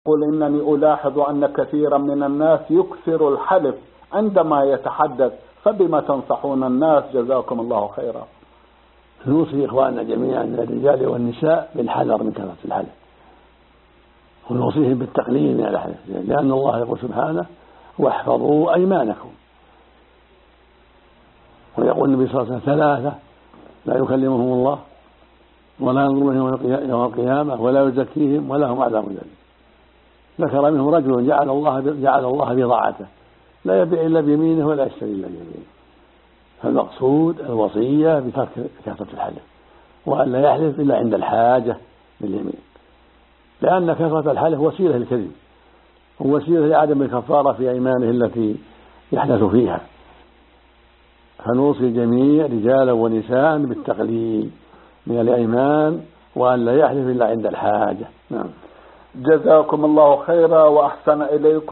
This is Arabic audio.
قل إنني ألاحظ أن كثيرا من الناس يكثر الحلف عندما يتحدث، فبما تنصحون الناس جزاكم الله خيرا؟ نوصي إخواننا جميعا من الرجال والنساء بالحذر من كثرة الحلف، ونوصيهم بالتقليل من الحلف، لأن الله يقول سبحانه: واحفظوا أيمانكم. ويقول النبي صلى الله عليه وسلم: ثلاثة لا يكلمهم الله ولا ينظر إليهم يوم القيامة ولا يزكيهم ولهم عذاب أليم. ذكر منهم رجل جعل الله بضاعته، لا يبيع إلا بيمينه ولا يشتري إلا بيمينه. فالمقصود الوصية بترك كثرة الحلف، وأن لا يحلف إلا عند الحاجة باليمين، لأن كثرة الحلف وسيلة للكذب ووسيلة لعدم الكفارة في أيمانه التي يحدث فيها. فنوصي الجميع رجالا ونساء بالتقليل من الأيمان، وأن لا يحلف إلا عند الحاجة. نعم. جزاكم الله خيرا وأحسن إليكم.